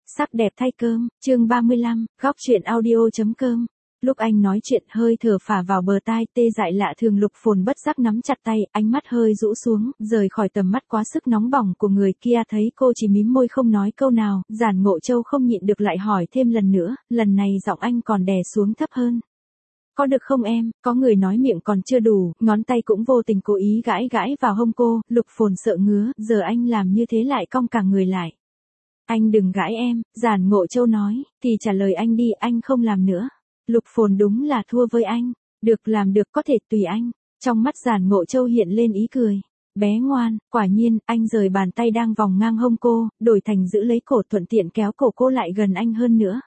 Sắc đẹp thay cơm, chương 35, góc chuyện audio.com. Lúc anh nói chuyện hơi thở phả vào bờ tai tê dại lạ thường. Lục Phồn bất giác nắm chặt tay, ánh mắt hơi rũ xuống, rời khỏi tầm mắt quá sức nóng bỏng của người kia. Thấy cô chỉ mím môi không nói câu nào, Giản Ngộ Châu không nhịn được lại hỏi thêm lần nữa, lần này giọng anh còn đè xuống thấp hơn. Có được không em? Có người nói miệng còn chưa đủ, ngón tay cũng vô tình cố ý gãi gãi vào hông cô. Lục Phồn sợ ngứa, giờ anh làm như thế lại cong cả người lại. Anh đừng gãi em, Giản Ngộ Châu nói, thì trả lời anh đi, anh không làm nữa. Lục Phồn đúng là thua với anh. Được, làm được, có thể tùy anh. Trong mắt Giản Ngộ Châu hiện lên ý cười. Bé ngoan, quả nhiên, anh rời bàn tay đang vòng ngang hông cô, đổi thành giữ lấy cổ, thuận tiện kéo cổ cô lại gần anh hơn nữa.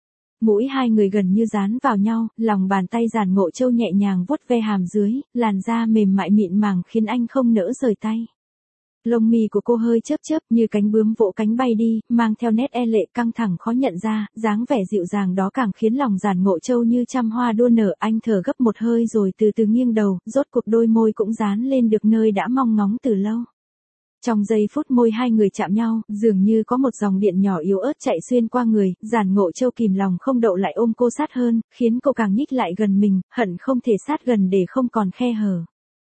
Mũi hai người gần như dán vào nhau, lòng bàn tay Giản Ngộ Châu nhẹ nhàng vuốt ve hàm dưới, làn da mềm mại mịn màng khiến anh không nỡ rời tay. Lông mi của cô hơi chớp chớp như cánh bướm vỗ cánh bay đi, mang theo nét e lệ căng thẳng khó nhận ra, dáng vẻ dịu dàng đó càng khiến lòng Giản Ngộ Châu như trăm hoa đua nở. Anh thở gấp một hơi rồi từ từ nghiêng đầu, rốt cuộc đôi môi cũng dán lên được nơi đã mong ngóng từ lâu. Trong giây phút môi hai người chạm nhau, dường như có một dòng điện nhỏ yếu ớt chạy xuyên qua người, Giản Ngộ Châu kìm lòng không đậu lại ôm cô sát hơn, khiến cô càng nhích lại gần mình, hận không thể sát gần để không còn khe hở.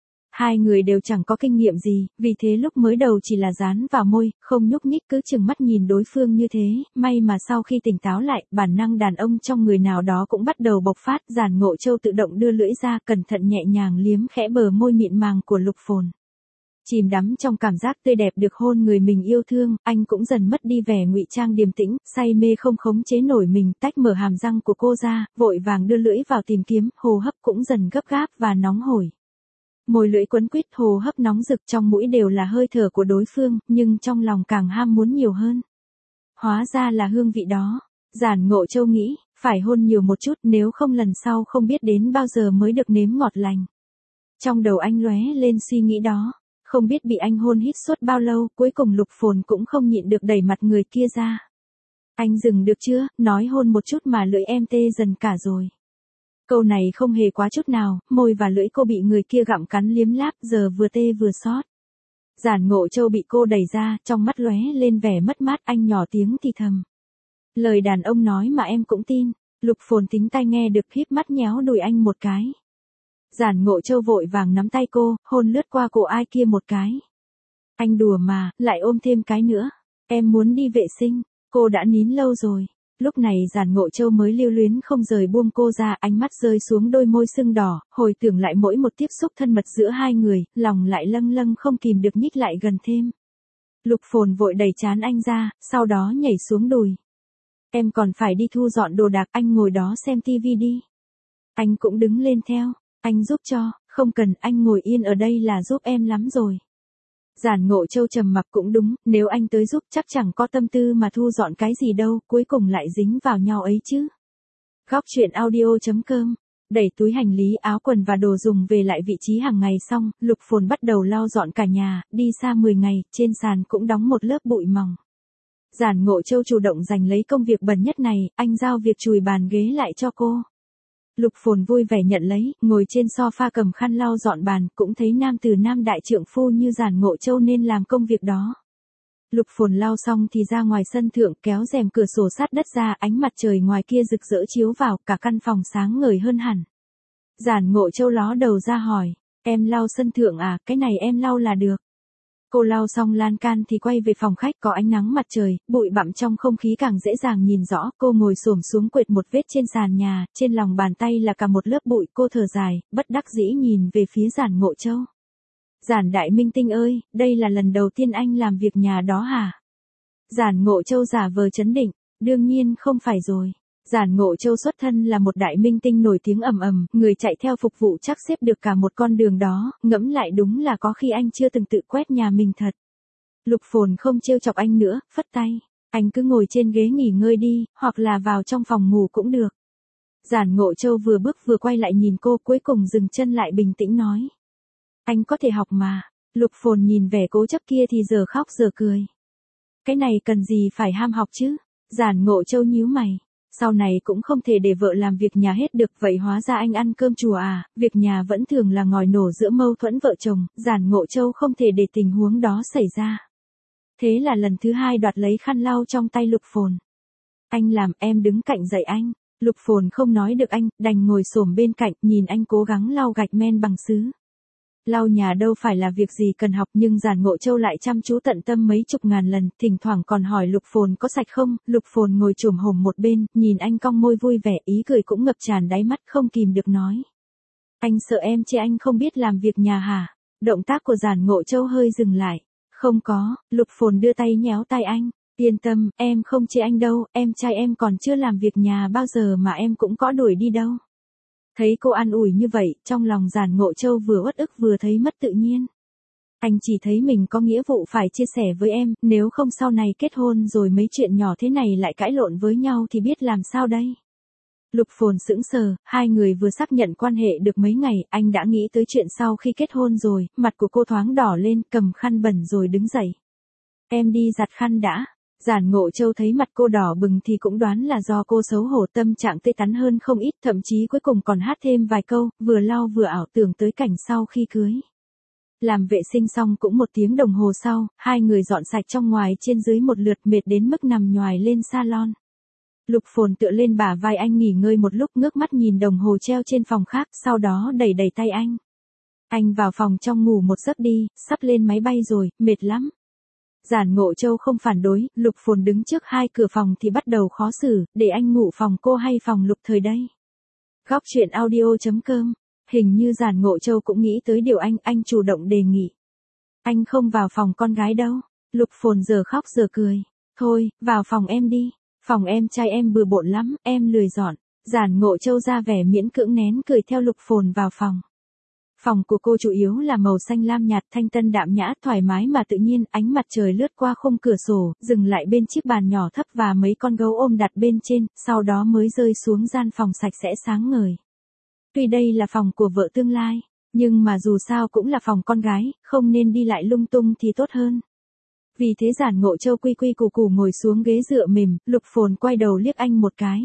Hai người đều chẳng có kinh nghiệm gì, vì thế lúc mới đầu chỉ là dán vào môi, không nhúc nhích, cứ chừng mắt nhìn đối phương như thế. May mà sau khi tỉnh táo lại, bản năng đàn ông trong người nào đó cũng bắt đầu bộc phát. Giản Ngộ Châu tự động đưa lưỡi ra, cẩn thận nhẹ nhàng liếm khẽ bờ môi mịn màng của Lục Phồn. Chìm đắm trong cảm giác tươi đẹp được hôn người mình yêu thương, anh cũng dần mất đi vẻ ngụy trang điềm tĩnh, say mê không khống chế nổi mình, tách mở hàm răng của cô ra, vội vàng đưa lưỡi vào tìm kiếm, hô hấp cũng dần gấp gáp và nóng hổi. Môi lưỡi quấn quýt, hô hấp nóng rực, trong mũi đều là hơi thở của đối phương, nhưng trong lòng càng ham muốn nhiều hơn. Hóa ra là hương vị đó. Giản Ngộ Châu nghĩ, phải hôn nhiều một chút, nếu không lần sau không biết đến bao giờ mới được nếm ngọt lành. Trong đầu anh lóe lên suy nghĩ đó. Không biết bị anh hôn hít suốt bao lâu, cuối cùng Lục Phồn cũng không nhịn được đẩy mặt người kia ra. Anh dừng được chưa, nói hôn một chút mà lưỡi em tê dần cả rồi. Câu này không hề quá chút nào, môi và lưỡi cô bị người kia gặm cắn liếm láp, giờ vừa tê vừa xót. Giản Ngộ Châu bị cô đẩy ra, trong mắt lóe lên vẻ mất mát, anh nhỏ tiếng thì thầm. Lời đàn ông nói mà em cũng tin. Lục Phồn tính tai nghe được, híp mắt nhéo đùi anh một cái. Giản Ngộ Châu vội vàng nắm tay cô, hôn lướt qua cổ ai kia một cái. Anh đùa mà, lại ôm thêm cái nữa. Em muốn đi vệ sinh, cô đã nín lâu rồi. Lúc này Giản Ngộ Châu mới lưu luyến không rời buông cô ra, ánh mắt rơi xuống đôi môi sưng đỏ, hồi tưởng lại mỗi một tiếp xúc thân mật giữa hai người, lòng lại lâng lâng không kìm được nhích lại gần thêm. Lục Phồn vội đẩy trán anh ra, sau đó nhảy xuống đùi. Em còn phải đi thu dọn đồ đạc, anh ngồi đó xem tivi đi. Anh cũng đứng lên theo. Anh giúp cho, không cần, anh ngồi yên ở đây là giúp em lắm rồi. Giản Ngộ Châu trầm mặc, cũng đúng, nếu anh tới giúp chắc chẳng có tâm tư mà thu dọn cái gì đâu, cuối cùng lại dính vào nhau ấy chứ. Góc chuyện audio.com. Đẩy túi hành lý, áo quần và đồ dùng về lại vị trí hàng ngày xong, Lục Phồn bắt đầu lau dọn cả nhà, đi xa 10 ngày, trên sàn cũng đóng một lớp bụi mỏng. Giản Ngộ Châu chủ động giành lấy công việc bẩn nhất này, anh giao việc chùi bàn ghế lại cho cô. Lục Phồn vui vẻ nhận lấy, ngồi trên sofa cầm khăn lau dọn bàn, cũng thấy nam tử nam đại trượng phu như Giản Ngộ Châu nên làm công việc đó. Lục Phồn lau xong thì ra ngoài sân thượng, kéo rèm cửa sổ sát đất ra, ánh mặt trời ngoài kia rực rỡ chiếu vào, cả căn phòng sáng ngời hơn hẳn. Giản Ngộ Châu ló đầu ra hỏi, em lau sân thượng à, cái này em lau là được. Cô lau xong lan can thì quay về phòng khách, có ánh nắng mặt trời, bụi bặm trong không khí càng dễ dàng nhìn rõ. Cô ngồi xổm xuống quệt một vết trên sàn nhà, trên lòng bàn tay là cả một lớp bụi. Cô thở dài, bất đắc dĩ nhìn về phía Giản Ngộ Châu. Giản đại minh tinh ơi, đây là lần đầu tiên anh làm việc nhà đó hả? Giản Ngộ Châu giả vờ trấn định, đương nhiên không phải rồi. Giản Ngộ Châu xuất thân là một đại minh tinh nổi tiếng ầm ầm, người chạy theo phục vụ chắc xếp được cả một con đường đó, ngẫm lại đúng là có khi anh chưa từng tự quét nhà mình thật. Lục Phồn không trêu chọc anh nữa, phất tay, anh cứ ngồi trên ghế nghỉ ngơi đi, hoặc là vào trong phòng ngủ cũng được. Giản Ngộ Châu vừa bước vừa quay lại nhìn cô, cuối cùng dừng chân lại bình tĩnh nói. Anh có thể học mà. Lục Phồn nhìn vẻ cố chấp kia thì giờ khóc giờ cười. Cái này cần gì phải ham học chứ? Giản Ngộ Châu nhíu mày. Sau này cũng không thể để vợ làm việc nhà hết được, vậy hóa ra anh ăn cơm chùa à, việc nhà vẫn thường là ngòi nổ giữa mâu thuẫn vợ chồng, Giản Ngộ Châu không thể để tình huống đó xảy ra. Thế là lần thứ hai đoạt lấy khăn lau trong tay Lục Phồn. Anh làm, em đứng cạnh dạy anh. Lục Phồn không nói được anh, đành ngồi xổm bên cạnh, nhìn anh cố gắng lau gạch men bằng sứ. Lau nhà đâu phải là việc gì cần học, nhưng Giản Ngộ Châu lại chăm chú tận tâm mấy chục ngàn lần, thỉnh thoảng còn hỏi Lục Phồn có sạch không. Lục Phồn ngồi chồm hổm một bên, nhìn anh cong môi vui vẻ, ý cười cũng ngập tràn đáy mắt, không kìm được nói. Anh sợ em chê anh không biết làm việc nhà hả? Động tác của Giản Ngộ Châu hơi dừng lại. Không có. Lục Phồn đưa tay nhéo tay anh. Yên tâm, em không chê anh đâu, em trai em còn chưa làm việc nhà bao giờ mà em cũng có đuổi đi đâu. Thấy cô an ủi như vậy, trong lòng Giản Ngộ Châu vừa uất ức vừa thấy mất tự nhiên. Anh chỉ thấy mình có nghĩa vụ phải chia sẻ với em, nếu không sau này kết hôn rồi mấy chuyện nhỏ thế này lại cãi lộn với nhau thì biết làm sao đây. Lục Phồn sững sờ, hai người vừa xác nhận quan hệ được mấy ngày, anh đã nghĩ tới chuyện sau khi kết hôn rồi, mặt của cô thoáng đỏ lên, cầm khăn bẩn rồi đứng dậy. Em đi giặt khăn đã. Giản Ngộ Châu thấy mặt cô đỏ bừng thì cũng đoán là do cô xấu hổ, tâm trạng tê tắn hơn không ít, thậm chí cuối cùng còn hát thêm vài câu, vừa lau vừa ảo tưởng tới cảnh sau khi cưới. Làm vệ sinh xong cũng 1 tiếng đồng hồ sau, hai người dọn sạch trong ngoài trên dưới một lượt, mệt đến mức nằm nhoài lên salon. Lục Phồn tựa lên bả vai anh nghỉ ngơi một lúc, ngước mắt nhìn đồng hồ treo trên phòng khác, sau đó đẩy đẩy tay anh. Anh vào phòng trong ngủ một giấc đi, sắp lên máy bay rồi, mệt lắm. Giản Ngộ Châu không phản đối, Lục Phồn đứng trước hai cửa phòng thì bắt đầu khó xử, để anh ngủ phòng cô hay phòng Lục Thời đây? Góc truyện audio.com. Hình như Giản Ngộ Châu cũng nghĩ tới điều anh chủ động đề nghị. Anh không vào phòng con gái đâu. Lục Phồn giờ khóc giờ cười. Thôi, vào phòng em đi. Phòng em trai em bừa bộn lắm, em lười dọn. Giản Ngộ Châu ra vẻ miễn cưỡng nén cười theo Lục Phồn vào phòng. Phòng của cô chủ yếu là màu xanh lam nhạt, thanh tân đạm nhã, thoải mái mà tự nhiên, ánh mặt trời lướt qua khung cửa sổ, dừng lại bên chiếc bàn nhỏ thấp và mấy con gấu ôm đặt bên trên, sau đó mới rơi xuống gian phòng sạch sẽ sáng ngời. Tuy đây là phòng của vợ tương lai, nhưng mà dù sao cũng là phòng con gái, không nên đi lại lung tung thì tốt hơn. Vì thế Giản Ngộ Châu quy quy củ củ ngồi xuống ghế dựa mềm, Lục Phồn quay đầu liếc anh một cái.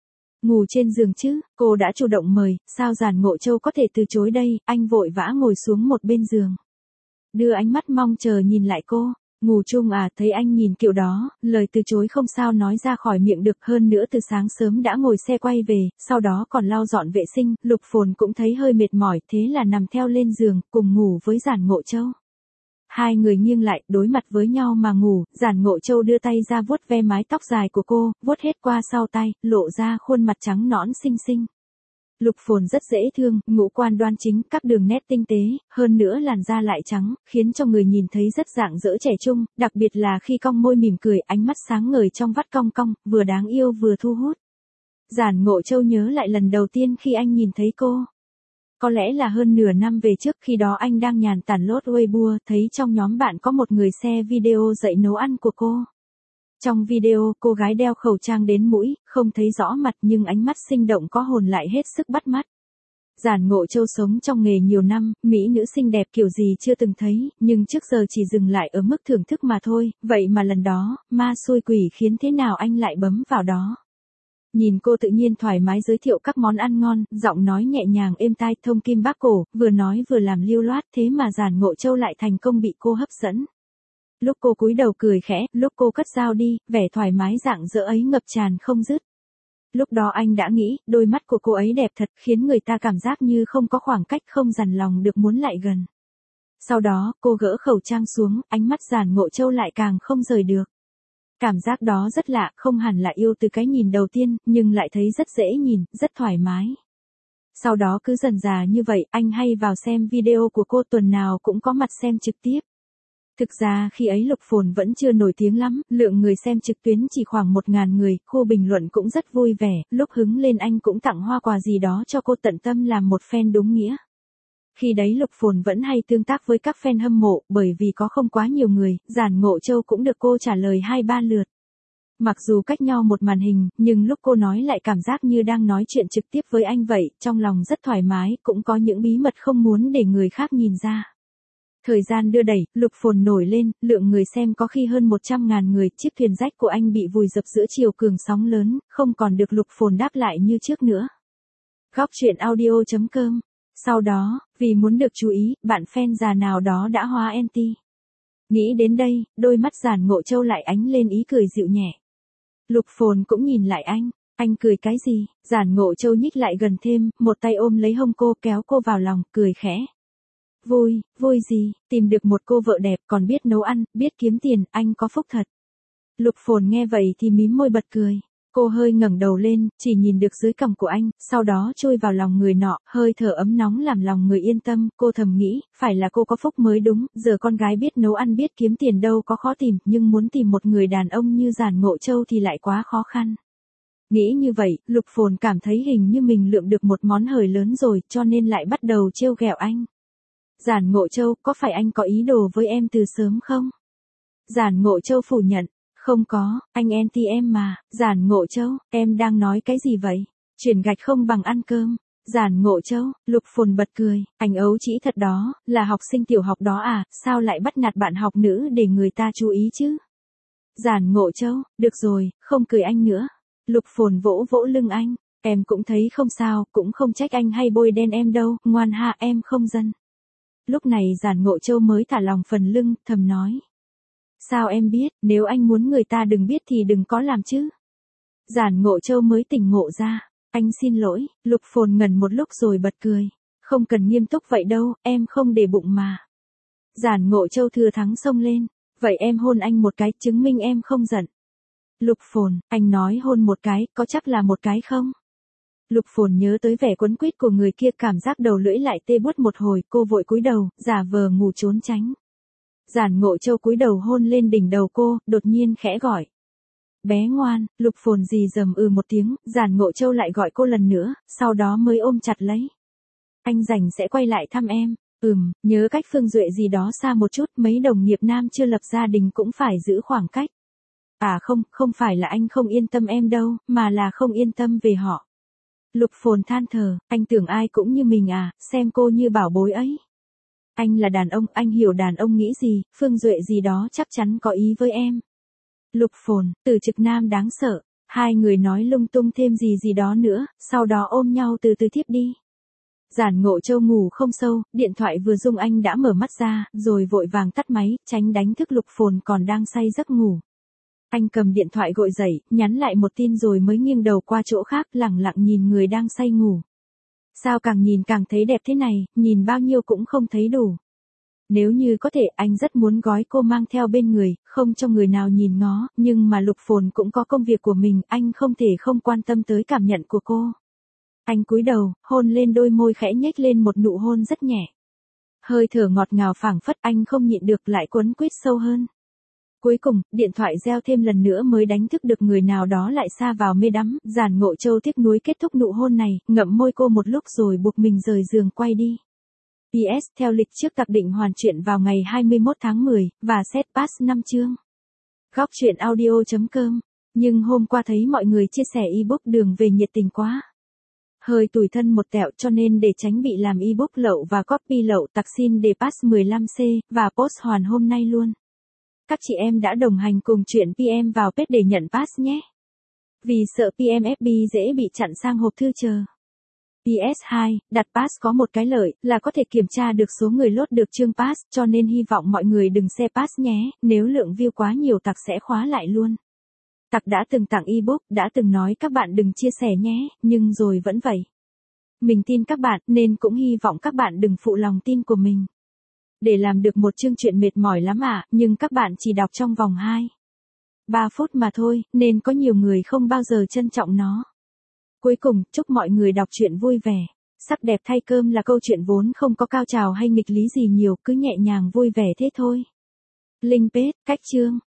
Ngủ trên giường chứ, cô đã chủ động mời, sao Giản Ngộ Châu có thể từ chối đây, anh vội vã ngồi xuống một bên giường. Đưa ánh mắt mong chờ nhìn lại cô, ngủ chung à, thấy anh nhìn kiểu đó, lời từ chối không sao nói ra khỏi miệng được, hơn nữa từ sáng sớm đã ngồi xe quay về, sau đó còn lau dọn vệ sinh, Lục Phồn cũng thấy hơi mệt mỏi, thế là nằm theo lên giường, cùng ngủ với Giản Ngộ Châu. Hai người nghiêng lại, đối mặt với nhau mà ngủ, Giản Ngộ Châu đưa tay ra vuốt ve mái tóc dài của cô, vuốt hết qua sau tay, lộ ra khuôn mặt trắng nõn xinh xinh. Lục Phồn rất dễ thương, ngũ quan đoan chính, các đường nét tinh tế, hơn nữa làn da lại trắng, khiến cho người nhìn thấy rất rạng rỡ trẻ trung, đặc biệt là khi cong môi mỉm cười, ánh mắt sáng ngời trong vắt cong cong, vừa đáng yêu vừa thu hút. Giản Ngộ Châu nhớ lại lần đầu tiên khi anh nhìn thấy cô. Có lẽ là hơn nửa năm về trước, khi đó anh đang nhàn tản lốt Weibo, thấy trong nhóm bạn có một người share video dạy nấu ăn của cô. Trong video, cô gái đeo khẩu trang đến mũi, không thấy rõ mặt nhưng ánh mắt sinh động có hồn lại hết sức bắt mắt. Giản Ngộ Châu sống trong nghề nhiều năm, mỹ nữ xinh đẹp kiểu gì chưa từng thấy, nhưng trước giờ chỉ dừng lại ở mức thưởng thức mà thôi, vậy mà lần đó, ma xui quỷ khiến thế nào anh lại bấm vào đó. Nhìn cô tự nhiên thoải mái giới thiệu các món ăn ngon, giọng nói nhẹ nhàng êm tai, thông kim bác cổ, vừa nói vừa làm lưu loát, thế mà Giản Ngộ Châu lại thành công bị cô hấp dẫn. Lúc cô cúi đầu cười khẽ, lúc cô cất dao đi, vẻ thoải mái rạng rỡ ấy ngập tràn không dứt. Lúc đó anh đã nghĩ, đôi mắt của cô ấy đẹp thật, khiến người ta cảm giác như không có khoảng cách, không dằn lòng được muốn lại gần. Sau đó, cô gỡ khẩu trang xuống, ánh mắt Giản Ngộ Châu lại càng không rời được. Cảm giác đó rất lạ, không hẳn là yêu từ cái nhìn đầu tiên, nhưng lại thấy rất dễ nhìn, rất thoải mái. Sau đó cứ dần dà như vậy, anh hay vào xem video của cô, tuần nào cũng có mặt xem trực tiếp. Thực ra khi ấy Lục Phồn vẫn chưa nổi tiếng lắm, lượng người xem trực tuyến chỉ khoảng 1.000 người, khu bình luận cũng rất vui vẻ, lúc hứng lên anh cũng tặng hoa quà gì đó cho cô, tận tâm làm một fan đúng nghĩa. Khi đấy Lục Phồn vẫn hay tương tác với các fan hâm mộ, bởi vì có không quá nhiều người, Giản Ngộ Châu cũng được cô trả lời 2-3 lượt. Mặc dù cách nhau một màn hình, nhưng lúc cô nói lại cảm giác như đang nói chuyện trực tiếp với anh vậy, trong lòng rất thoải mái, cũng có những bí mật không muốn để người khác nhìn ra. Thời gian đưa đẩy, Lục Phồn nổi lên, lượng người xem có khi hơn 100.000 người, chiếc thuyền rách của anh bị vùi dập giữa chiều cường sóng lớn, không còn được Lục Phồn đáp lại như trước nữa. Góc truyện audio.com. Sau đó, vì muốn được chú ý, bạn fan già nào đó đã hóa anti. Nghĩ đến đây, đôi mắt Giản Ngộ Châu lại ánh lên ý cười dịu nhẹ. Lục Phồn cũng nhìn lại anh cười cái gì? Giản Ngộ Châu nhích lại gần thêm, một tay ôm lấy hông cô kéo cô vào lòng, cười khẽ. Vui gì, tìm được một cô vợ đẹp còn biết nấu ăn, biết kiếm tiền, anh có phúc thật. Lục Phồn nghe vậy thì mím môi bật cười. Cô hơi ngẩng đầu lên, chỉ nhìn được dưới cằm của anh, sau đó chui vào lòng người nọ, hơi thở ấm nóng làm lòng người yên tâm, cô thầm nghĩ, phải là cô có phúc mới đúng, giờ con gái biết nấu ăn biết kiếm tiền đâu có khó tìm, nhưng muốn tìm một người đàn ông như Giản Ngộ Châu thì lại quá khó khăn. Nghĩ như vậy, Lục Phồn cảm thấy hình như mình lượm được một món hời lớn rồi, cho nên lại bắt đầu trêu ghẹo anh. Giản Ngộ Châu, có phải anh có ý đồ với em từ sớm không? Giản Ngộ Châu phủ nhận. Không có, anh anti em mà. Giản Ngộ Châu, em đang nói cái gì vậy? Chuyển gạch không bằng ăn cơm. Giản Ngộ Châu, Lục Phồn bật cười, anh ấu trĩ thật đó, là học sinh tiểu học đó à, sao lại bắt nạt bạn học nữ để người ta chú ý chứ? Giản Ngộ Châu, được rồi, không cười anh nữa. Lục Phồn vỗ vỗ lưng anh, em cũng thấy không sao, cũng không trách anh hay bôi đen em đâu, ngoan ha, em không giận. Lúc này Giản Ngộ Châu mới thả lòng phần lưng, thầm nói. Sao em biết, nếu anh muốn người ta đừng biết thì đừng có làm chứ. Giản Ngộ Châu mới tỉnh ngộ ra. Anh xin lỗi, Lục Phồn ngẩn một lúc rồi bật cười. Không cần nghiêm túc vậy đâu, em không để bụng mà. Giản Ngộ Châu thừa thắng xông lên. Vậy em hôn anh một cái chứng minh em không giận. Lục Phồn, anh nói hôn một cái, có chắc là một cái không? Lục Phồn nhớ tới vẻ quấn quýt của người kia, cảm giác đầu lưỡi lại tê buốt một hồi, cô vội cúi đầu, giả vờ ngủ trốn tránh. Giản Ngộ Châu cúi đầu hôn lên đỉnh đầu cô, đột nhiên khẽ gọi. Bé ngoan, Lục Phồn rì rầm một tiếng, Giản Ngộ Châu lại gọi cô lần nữa, sau đó mới ôm chặt lấy. Anh rảnh sẽ quay lại thăm em. Nhớ cách Phương Duệ gì đó xa một chút, mấy đồng nghiệp nam chưa lập gia đình cũng phải giữ khoảng cách. À không phải là anh không yên tâm em đâu, mà là không yên tâm về họ. Lục Phồn than thở, anh tưởng ai cũng như mình à, xem cô như bảo bối ấy. Anh là đàn ông, anh hiểu đàn ông nghĩ gì, Phương Duệ gì đó chắc chắn có ý với em. Lục Phồn, từ trực nam đáng sợ, hai người nói lung tung thêm gì đó nữa, sau đó ôm nhau từ từ thiếp đi. Giản Ngộ Châu ngủ không sâu, điện thoại vừa rung anh đã mở mắt ra, rồi vội vàng tắt máy, tránh đánh thức Lục Phồn còn đang say giấc ngủ. Anh cầm điện thoại gọi dậy, nhắn lại một tin rồi mới nghiêng đầu qua chỗ khác, lẳng lặng nhìn người đang say ngủ. Sao càng nhìn càng thấy đẹp thế này, nhìn bao nhiêu cũng không thấy đủ. Nếu như có thể, anh rất muốn gói cô mang theo bên người, không cho người nào nhìn ngó, nhưng mà Lục Phồn cũng có công việc của mình, anh không thể không quan tâm tới cảm nhận của cô. Anh cúi đầu, hôn lên đôi môi khẽ nhếch lên một nụ hôn rất nhẹ. Hơi thở ngọt ngào phảng phất, anh không nhịn được lại quấn quýt sâu hơn. Cuối cùng, điện thoại reo thêm lần nữa mới đánh thức được người nào đó lại sa vào mê đắm. Giản Ngộ Châu tiếc nuối kết thúc nụ hôn này, ngậm môi cô một lúc rồi buộc mình rời giường quay đi. PS, theo lịch trước tập định hoàn truyện vào ngày 21 tháng 10, và set pass 5 chương. Góc truyện audio.com. Nhưng hôm qua thấy mọi người chia sẻ ebook Đường Về nhiệt tình quá. Hơi tủi thân một tẹo, cho nên để tránh bị làm ebook lậu và copy lậu, tặc xin để pass 15C, và post hoàn hôm nay luôn. Các chị em đã đồng hành cùng chuyện PM vào page để nhận pass nhé. Vì sợ PMFB dễ bị chặn sang hộp thư chờ. PS2, đặt pass có một cái lợi, là có thể kiểm tra được số người lốt được chương pass, cho nên hy vọng mọi người đừng share pass nhé, nếu lượng view quá nhiều tặc sẽ khóa lại luôn. Tặc đã từng tặng ebook, đã từng nói các bạn đừng chia sẻ nhé, nhưng rồi vẫn vậy. Mình tin các bạn, nên cũng hy vọng các bạn đừng phụ lòng tin của mình. Để làm được một chương truyện mệt mỏi lắm nhưng các bạn chỉ đọc trong vòng 2-3 phút mà thôi, nên có nhiều người không bao giờ trân trọng nó. Cuối cùng, chúc mọi người đọc truyện vui vẻ. Sắc đẹp thay cơm là câu chuyện vốn không có cao trào hay nghịch lý gì nhiều, cứ nhẹ nhàng vui vẻ thế thôi. Link page, cách chương.